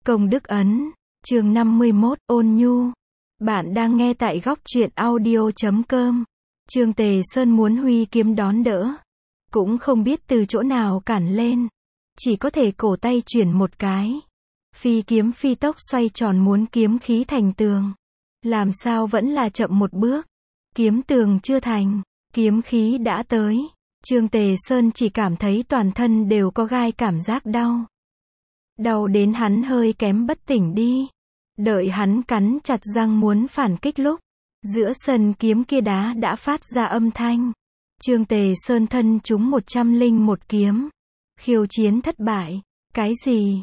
Công đức ấn, chương 51, ôn nhu. Bạn đang nghe tại góc truyện audio.com. Trương Tề Sơn muốn huy kiếm đón đỡ. Cũng không biết từ chỗ nào cản lên. Chỉ có thể cổ tay chuyển một cái. Phi kiếm phi tốc xoay tròn muốn kiếm khí thành tường. Làm sao vẫn là chậm một bước. Kiếm tường chưa thành, kiếm khí đã tới. Trương Tề Sơn chỉ cảm thấy toàn thân đều có gai cảm giác đau. Đau đến hắn hơi kém bất tỉnh đi. Đợi hắn cắn chặt răng muốn phản kích lúc, giữa sân kiếm kia đá đã phát ra âm thanh. Trương Tề Sơn thân trúng 101 kiếm. Khiêu chiến thất bại. Cái gì?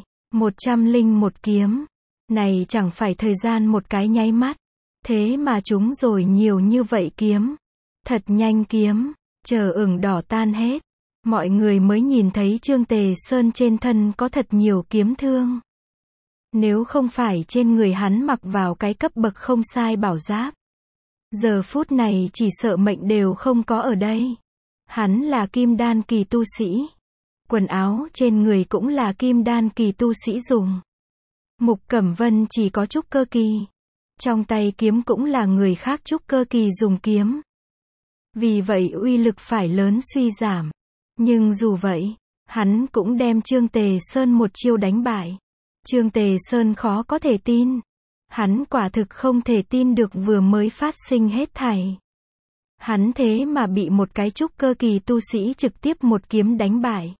101 kiếm. Này chẳng phải thời gian một cái nháy mắt. Thế mà trúng rồi nhiều như vậy kiếm. Thật nhanh kiếm. Chờ ửng đỏ tan hết. Mọi người mới nhìn thấy Trương Tề Sơn trên thân có thật nhiều kiếm thương. Nếu không phải trên người hắn mặc vào cái cấp bậc không sai bảo giáp, giờ phút này chỉ sợ mệnh đều không có ở đây. Hắn là kim đan kỳ tu sĩ. Quần áo trên người cũng là kim đan kỳ tu sĩ dùng. Mục Cẩm Vân chỉ có trúc cơ kỳ. Trong tay kiếm cũng là người khác trúc cơ kỳ dùng kiếm. Vì vậy uy lực phải lớn suy giảm. Nhưng dù vậy, hắn cũng đem Trương Tề Sơn một chiêu đánh bại. Trương Tề Sơn khó có thể tin. Hắn quả thực không thể tin được vừa mới phát sinh hết thảy. Hắn thế mà bị một cái trúc cơ kỳ tu sĩ trực tiếp một kiếm đánh bại.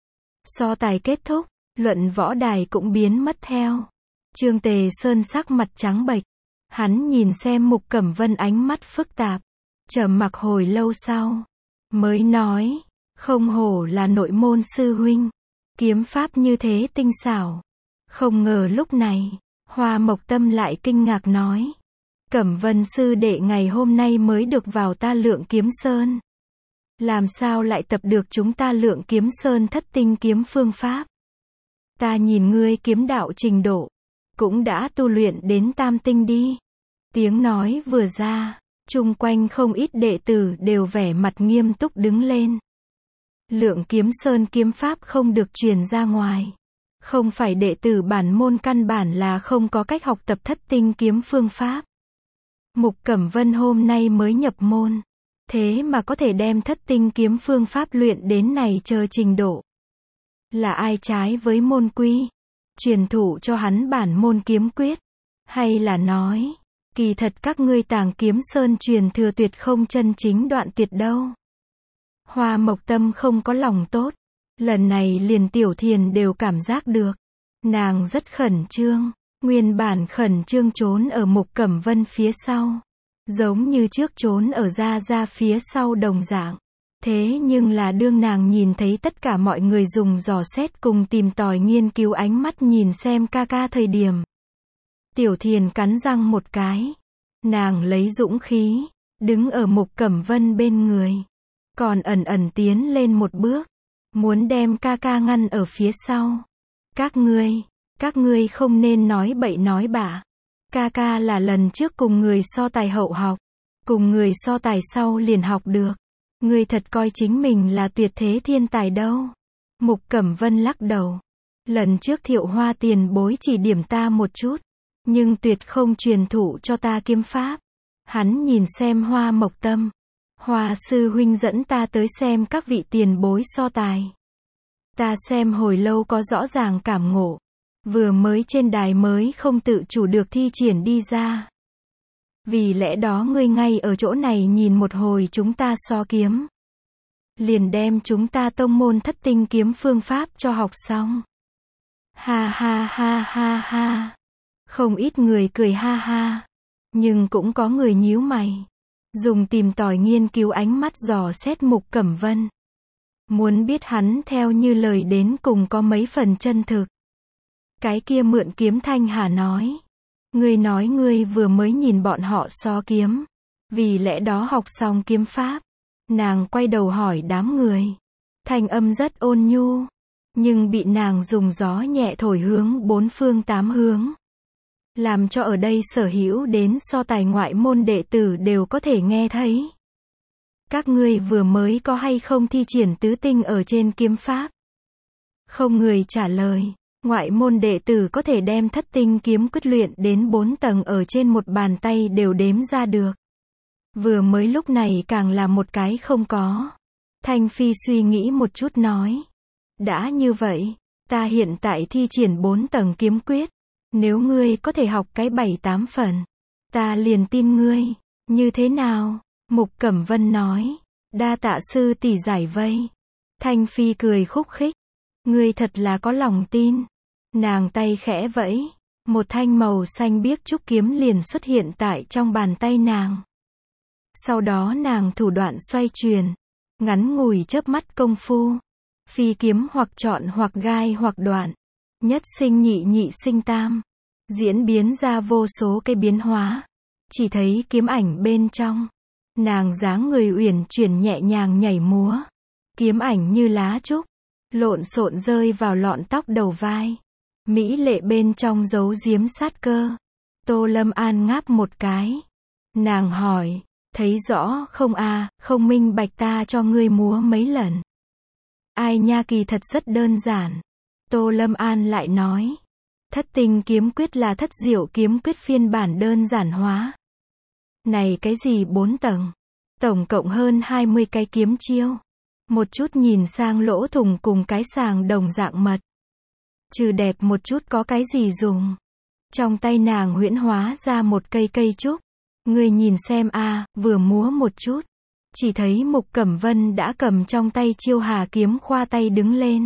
So tài kết thúc, luận võ đài cũng biến mất theo. Trương Tề Sơn sắc mặt trắng bệch. Hắn nhìn xem Mục Cẩm Vân ánh mắt phức tạp. Trầm mặc hồi lâu sau, mới nói, không hổ là nội môn sư huynh. Kiếm pháp như thế tinh xảo. Không ngờ lúc này, Hoa Mộc Tâm lại kinh ngạc nói. Cẩm Vân sư đệ ngày hôm nay mới được vào ta Lượng Kiếm Sơn. Làm sao lại tập được chúng ta Lượng Kiếm Sơn thất tinh kiếm phương pháp? Ta nhìn ngươi kiếm đạo trình độ, cũng đã tu luyện đến tam tinh đi. Tiếng nói vừa ra, chung quanh không ít đệ tử đều vẻ mặt nghiêm túc đứng lên. Lượng Kiếm Sơn kiếm pháp không được truyền ra ngoài. Không phải đệ tử bản môn căn bản là không có cách học tập thất tinh kiếm phương pháp. Mục Cẩm Vân hôm nay mới nhập môn. Thế mà có thể đem thất tinh kiếm phương pháp luyện đến này chờ trình độ. Là ai trái với môn quy? Truyền thụ cho hắn bản môn kiếm quyết? Hay là nói, kỳ thật các ngươi Tàng Kiếm Sơn truyền thừa tuyệt không chân chính đoạn tuyệt đâu? Hoa Mộc Tâm không có lòng tốt. Lần này liền Tiểu Thiền đều cảm giác được. Nàng rất khẩn trương. Nguyên bản khẩn trương trốn ở Mục Cẩm Vân phía sau. Giống như trước trốn ở ra phía sau đồng dạng. Thế nhưng là đương nàng nhìn thấy tất cả mọi người dùng dò xét cùng tìm tòi nghiên cứu ánh mắt nhìn xem ca ca thời điểm. Tiểu Thiền cắn răng một cái. Nàng lấy dũng khí, đứng ở Mục Cẩm Vân bên người. Còn ẩn tiến lên một bước. Muốn đem ca ca ngăn ở phía sau. Các ngươi không nên nói bậy nói bạ. Ca ca là lần trước cùng người so tài hậu học. Cùng người so tài sau liền học được. Ngươi thật coi chính mình là tuyệt thế thiên tài đâu. Mục Cẩm Vân lắc đầu. Lần trước Thiệu Hoa tiền bối chỉ điểm ta một chút. Nhưng tuyệt không truyền thụ cho ta kiếm pháp. Hắn nhìn xem Hoa Mộc Tâm. Hoa sư huynh dẫn ta tới xem các vị tiền bối so tài. Ta xem hồi lâu có rõ ràng cảm ngộ. Vừa mới trên đài mới không tự chủ được thi triển đi ra. Vì lẽ đó ngươi ngay ở chỗ này nhìn một hồi chúng ta so kiếm. Liền đem chúng ta tông môn thất tinh kiếm phương pháp cho học xong. Ha ha ha ha ha. Không ít người cười ha ha. Nhưng cũng có người nhíu mày. Dùng tìm tòi nghiên cứu ánh mắt dò xét Mục Cẩm Vân. Muốn biết hắn theo như lời đến cùng có mấy phần chân thực. Cái kia Mượn Kiếm Thanh Hà nói. Ngươi nói ngươi vừa mới nhìn bọn họ so kiếm. Vì lẽ đó học xong kiếm pháp. Nàng quay đầu hỏi đám người. Thanh âm rất ôn nhu. Nhưng bị nàng dùng gió nhẹ thổi hướng bốn phương tám hướng. Làm cho ở đây sở hữu đến so tài ngoại môn đệ tử đều có thể nghe thấy. Các ngươi vừa mới có hay không thi triển tứ tinh ở trên kiếm pháp? Không người trả lời. Ngoại môn đệ tử có thể đem thất tinh kiếm quyết luyện đến 4 tầng ở trên một bàn tay đều đếm ra được. Vừa mới lúc này càng là một cái không có. Thanh Phi suy nghĩ một chút nói. Đã như vậy, ta hiện tại thi triển 4 tầng kiếm quyết. Nếu ngươi có thể học cái 7-8 phần, ta liền tin ngươi. Như thế nào? Mục Cẩm Vân nói. Đa tạ sư tỷ giải vây. Thanh Phi cười khúc khích. Ngươi thật là có lòng tin. Nàng tay khẽ vẫy. Một thanh màu xanh biếc trúc kiếm liền xuất hiện tại trong bàn tay nàng. Sau đó nàng thủ đoạn xoay chuyển. Ngắn ngủi chớp mắt công phu. Phi kiếm hoặc chọn hoặc gai hoặc đoạn. Nhất sinh nhị nhị sinh tam. Diễn biến ra vô số cái biến hóa. Chỉ thấy kiếm ảnh bên trong. Nàng dáng người uyển chuyển nhẹ nhàng nhảy múa. Kiếm ảnh như lá trúc. Lộn xộn rơi vào lọn tóc đầu vai. Mỹ lệ bên trong giấu giếm sát cơ. Tô Lâm An ngáp một cái. Nàng hỏi. Thấy rõ không a, không minh bạch ta cho ngươi múa mấy lần. Ai nha, kỳ thật rất đơn giản. Tô Lâm An lại nói. Thất tinh kiếm quyết là thất diệu kiếm quyết phiên bản đơn giản hóa. Này cái gì 4 tầng? Tổng cộng hơn 20 cái kiếm chiêu. Một chút nhìn sang lỗ thủng cùng cái sàng đồng dạng mật. Trừ đẹp một chút có cái gì dùng. Trong tay nàng huyễn hóa ra một cây cây trúc. Ngươi nhìn xem a, vừa múa một chút. Chỉ thấy Mục Cẩm Vân đã cầm trong tay chiêu Hà kiếm khoa tay đứng lên.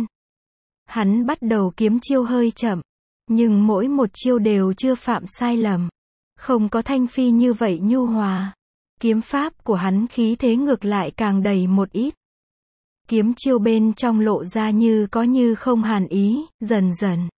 Hắn bắt đầu kiếm chiêu hơi chậm. Nhưng mỗi một chiêu đều chưa phạm sai lầm. Không có Thanh Phi như vậy nhu hòa. Kiếm pháp của hắn khí thế ngược lại càng đầy một ít. Kiếm chiêu bên trong lộ ra như có như không hàn ý, dần dần.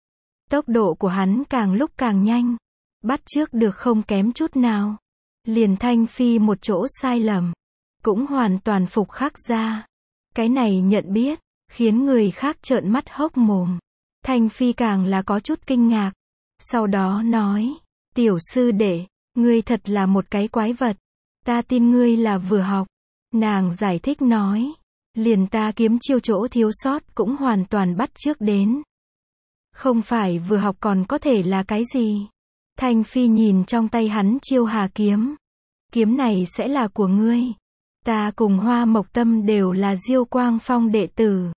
Tốc độ của hắn càng lúc càng nhanh. Bắt chước được không kém chút nào. Liền Thanh Phi một chỗ sai lầm. Cũng hoàn toàn phục khắc ra. Cái này nhận biết, khiến người khác trợn mắt hốc mồm. Thanh Phi càng là có chút kinh ngạc. Sau đó nói, tiểu sư đệ, ngươi thật là một cái quái vật. Ta tin ngươi là vừa học. Nàng giải thích nói, liền ta kiếm chiêu chỗ thiếu sót cũng hoàn toàn bắt chước đến. Không phải vừa học còn có thể là cái gì. Thanh Phi nhìn trong tay hắn chiêu Hà kiếm. Kiếm này sẽ là của ngươi. Ta cùng Hoa Mộc Tâm đều là Diêu Quang Phong đệ tử.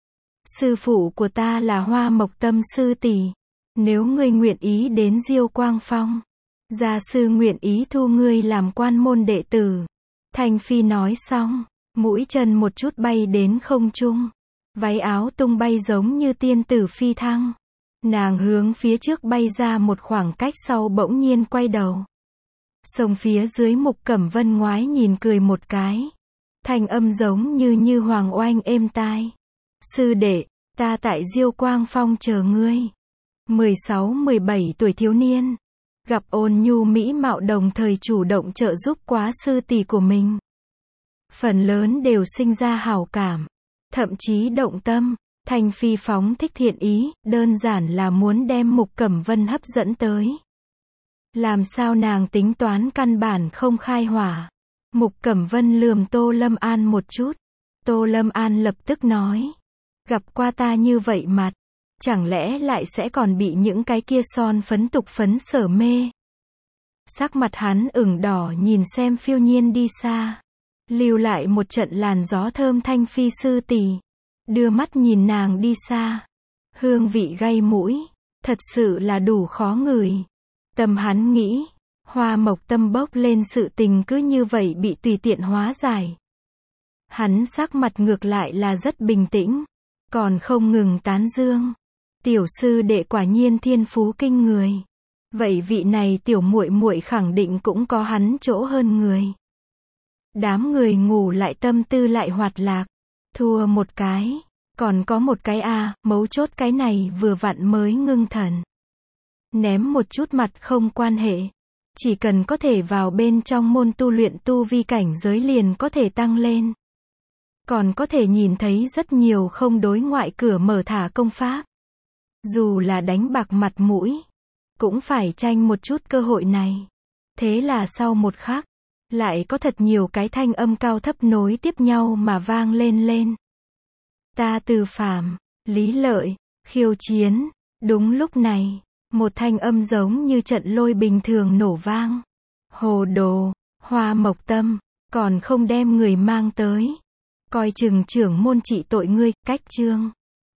Sư phụ của ta là Hoa Mộc Tâm sư tỷ. Nếu ngươi nguyện ý đến Diêu Quang Phong, gia sư nguyện ý thu ngươi làm quan môn đệ tử. Thanh Phi nói xong, mũi chân một chút bay đến không trung. Váy áo tung bay giống như tiên tử phi thăng. Nàng hướng phía trước bay ra một khoảng cách sau bỗng nhiên quay đầu. Sông phía dưới Mục Cẩm Vân ngoái nhìn cười một cái. Thanh âm giống như hoàng oanh êm tai. Sư đệ, ta tại Diêu Quang Phong chờ ngươi. 16-17 tuổi thiếu niên. Gặp ôn nhu mỹ mạo đồng thời chủ động trợ giúp quá sư tỷ của mình. Phần lớn đều sinh ra hảo cảm. Thậm chí động tâm. Thanh Phi phóng thích thiện ý, đơn giản là muốn đem Mục Cẩm Vân hấp dẫn tới. Làm sao nàng tính toán căn bản không khai hỏa. Mục Cẩm Vân lườm Tô Lâm An một chút. Tô Lâm An lập tức nói. Gặp qua ta như vậy mặt. Chẳng lẽ lại sẽ còn bị những cái kia son phấn tục phấn sở mê. Sắc mặt hắn ửng đỏ nhìn xem phiêu nhiên đi xa. Lưu lại một trận làn gió thơm. Thanh Phi sư tỷ đưa mắt nhìn nàng đi xa. Hương vị gây mũi. Thật sự là đủ khó ngửi. Tâm hắn nghĩ. Hoa Mộc Tâm bốc lên sự tình cứ như vậy bị tùy tiện hóa giải. Hắn sắc mặt ngược lại là rất bình tĩnh. Còn không ngừng tán dương. Tiểu sư đệ quả nhiên thiên phú kinh người. Vậy vị này tiểu muội muội khẳng định cũng có hắn chỗ hơn người. Đám người ngủ lại tâm tư lại hoạt lạc. Thua một cái. Còn có một cái mấu chốt cái này vừa vặn mới ngưng thần. Ném một chút mặt không quan hệ. Chỉ cần có thể vào bên trong môn tu luyện tu vi cảnh giới liền có thể tăng lên. Còn có thể nhìn thấy rất nhiều không đối ngoại cửa mở thả công pháp. Dù là đánh bạc mặt mũi, cũng phải tranh một chút cơ hội này. Thế là sau một khắc, lại có thật nhiều cái thanh âm cao thấp nối tiếp nhau mà vang lên. Ta Từ Phàm, Lý Lợi, khiêu chiến, Đúng lúc này, một thanh âm giống như trận lôi bình thường nổ vang. Hồ đồ, Hoa Mộc Tâm, còn không đem người mang tới. Coi chừng trưởng môn trị tội ngươi, cách chương.